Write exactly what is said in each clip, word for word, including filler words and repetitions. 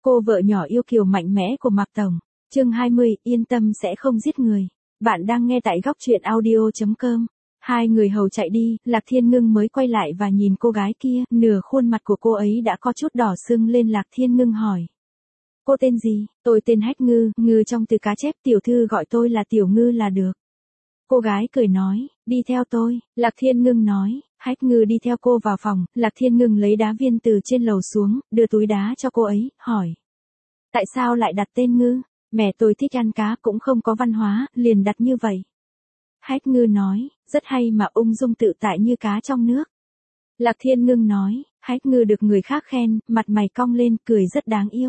Cô vợ nhỏ yêu kiều mạnh mẽ của Mạc Tổng. Chương hai mươi, yên tâm sẽ không giết người. Bạn đang nghe tại góc truyện audio chấm com. Hai người hầu chạy đi, Lạc Thiên Ngưng mới quay lại và nhìn cô gái kia, nửa khuôn mặt của cô ấy đã có chút đỏ sưng lên. Lạc Thiên Ngưng hỏi. Cô tên gì? Tôi tên Hách Ngư, Ngư trong từ cá chép, tiểu thư gọi tôi là Tiểu Ngư là được. Cô gái cười nói, đi theo tôi. Lạc Thiên Ngưng nói. Hách Ngư đi theo cô vào phòng, Lạc Thiên Ngưng lấy đá viên từ trên lầu xuống, đưa túi đá cho cô ấy, hỏi. Tại sao lại đặt tên Ngư? Mẹ tôi thích ăn cá cũng không có văn hóa, liền đặt như vậy. Hách Ngư nói, rất hay mà ung dung tự tại như cá trong nước. Lạc Thiên Ngưng nói, Hách Ngư được người khác khen, mặt mày cong lên, cười rất đáng yêu.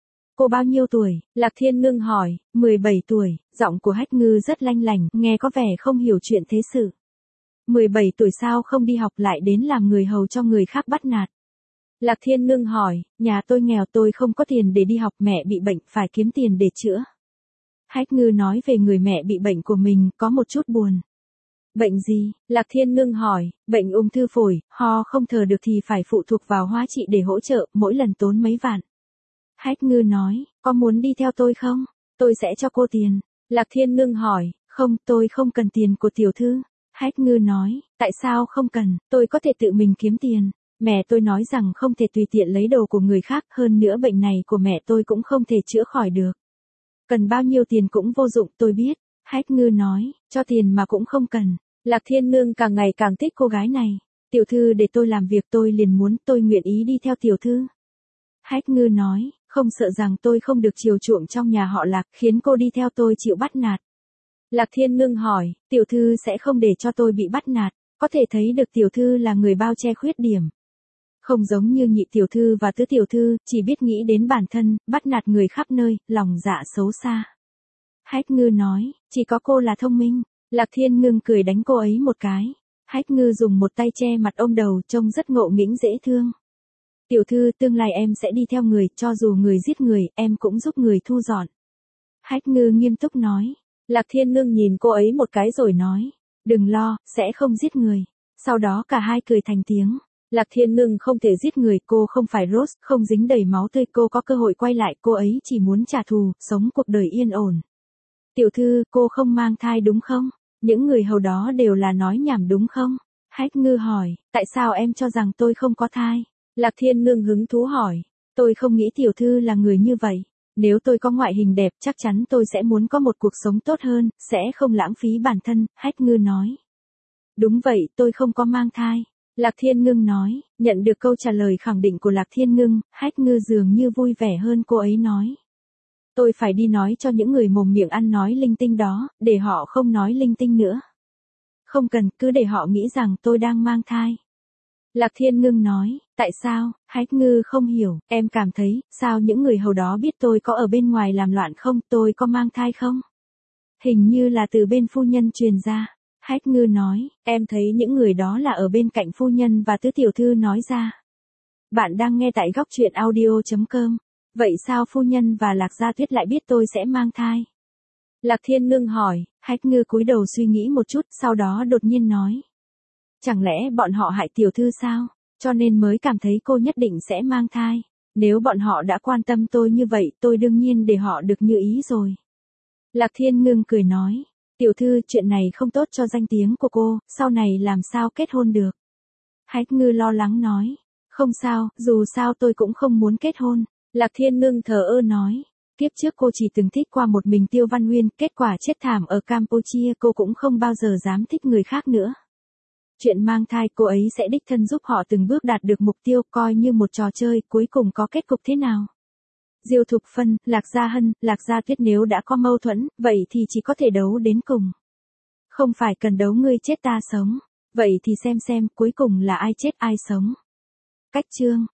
Cô bao nhiêu tuổi? Lạc Thiên Ngưng hỏi, mười bảy tuổi, giọng của Hách Ngư rất lanh lảnh, nghe có vẻ không hiểu chuyện thế sự. mười bảy tuổi sao không đi học lại đến làm người hầu cho người khác bắt nạt? Lạc Thiên Ngưng hỏi, nhà tôi nghèo tôi không có tiền để đi học, mẹ bị bệnh phải kiếm tiền để chữa. Hách Ngư nói về người mẹ bị bệnh của mình, có một chút buồn. Bệnh gì? Lạc Thiên Ngưng hỏi, bệnh ung thư phổi, ho không thở được thì phải phụ thuộc vào hóa trị để hỗ trợ, mỗi lần tốn mấy vạn. Hách Ngư nói, có muốn đi theo tôi không? Tôi sẽ cho cô tiền. Lạc Thiên Ngưng hỏi, không, tôi không cần tiền của tiểu thư. Hách Ngư nói, tại sao không cần, tôi có thể tự mình kiếm tiền. Mẹ tôi nói rằng không thể tùy tiện lấy đồ của người khác, hơn nữa bệnh này của mẹ tôi cũng không thể chữa khỏi được. Cần bao nhiêu tiền cũng vô dụng, tôi biết. Hách Ngư nói, cho tiền mà cũng không cần. Lạc Thiên Ngưng càng ngày càng thích cô gái này. Tiểu thư để tôi làm việc tôi liền muốn, tôi nguyện ý đi theo tiểu thư. Hách Ngư nói, không sợ rằng tôi không được chiều chuộng trong nhà họ Lạc, khiến cô đi theo tôi chịu bắt nạt. Lạc Thiên Ngưng hỏi, tiểu thư sẽ không để cho tôi bị bắt nạt, có thể thấy được tiểu thư là người bao che khuyết điểm. Không giống như nhị tiểu thư và tứ tiểu thư, chỉ biết nghĩ đến bản thân, bắt nạt người khắp nơi, lòng dạ xấu xa. Hách Ngư nói, chỉ có cô là thông minh. Lạc Thiên Ngưng cười đánh cô ấy một cái. Hách Ngư dùng một tay che mặt ôm đầu, trông rất ngộ nghĩnh dễ thương. Tiểu thư, tương lai em sẽ đi theo người, cho dù người giết người, em cũng giúp người thu dọn. Hách Ngư nghiêm túc nói. Lạc Thiên Ngưng nhìn cô ấy một cái rồi nói, đừng lo, sẽ không giết người. Sau đó cả hai cười thành tiếng. Lạc Thiên Ngưng không thể giết người, cô không phải Rose, không dính đầy máu tươi, cô có cơ hội quay lại, cô ấy chỉ muốn trả thù, sống cuộc đời yên ổn. Tiểu thư, cô không mang thai đúng không? Những người hầu đó đều là nói nhảm đúng không? Hách Ngư hỏi, tại sao em cho rằng tôi không có thai? Lạc Thiên Ngưng hứng thú hỏi, tôi không nghĩ tiểu thư là người như vậy. Nếu tôi có ngoại hình đẹp chắc chắn tôi sẽ muốn có một cuộc sống tốt hơn, sẽ không lãng phí bản thân, Hách Ngư nói. Đúng vậy, tôi không có mang thai. Lạc Thiên Ngưng nói, nhận được câu trả lời khẳng định của Lạc Thiên Ngưng, Hách Ngư dường như vui vẻ hơn, cô ấy nói. Tôi phải đi nói cho những người mồm miệng ăn nói linh tinh đó, để họ không nói linh tinh nữa. Không cần, cứ để họ nghĩ rằng tôi đang mang thai. Lạc Thiên Ngưng nói, tại sao? Hách Ngư không hiểu, em cảm thấy, sao những người hầu đó biết tôi có ở bên ngoài làm loạn không, tôi có mang thai không? Hình như là từ bên phu nhân truyền ra. Hách Ngư nói, em thấy những người đó là ở bên cạnh phu nhân và tứ tiểu thư nói ra. Bạn đang nghe tại góc truyện audio chấm com. Vậy sao phu nhân và Lạc Gia Tuyết lại biết tôi sẽ mang thai? Lạc Thiên Ngưng hỏi, Hách Ngư cúi đầu suy nghĩ một chút, sau đó đột nhiên nói. Chẳng lẽ bọn họ hại tiểu thư sao? Cho nên mới cảm thấy cô nhất định sẽ mang thai. Nếu bọn họ đã quan tâm tôi như vậy, tôi đương nhiên để họ được như ý rồi. Lạc Thiên Ngưng cười nói. Tiểu thư, chuyện này không tốt cho danh tiếng của cô, sau này làm sao kết hôn được? Hách Ngư lo lắng nói. Không sao, dù sao tôi cũng không muốn kết hôn. Lạc Thiên Ngưng thờ ơ nói. Kiếp trước cô chỉ từng thích qua một mình Tiêu Văn Huyên, kết quả chết thảm ở Campuchia, cô cũng không bao giờ dám thích người khác nữa. Chuyện mang thai cô ấy sẽ đích thân giúp họ từng bước đạt được mục tiêu, coi như một trò chơi, cuối cùng có kết cục thế nào? Diêu Thục Phân, Lạc Gia Hân, Lạc Gia Tuyết nếu đã có mâu thuẫn, vậy thì chỉ có thể đấu đến cùng. Không phải cần đấu ngươi chết ta sống. Vậy thì xem xem cuối cùng là ai chết ai sống. Cách chương.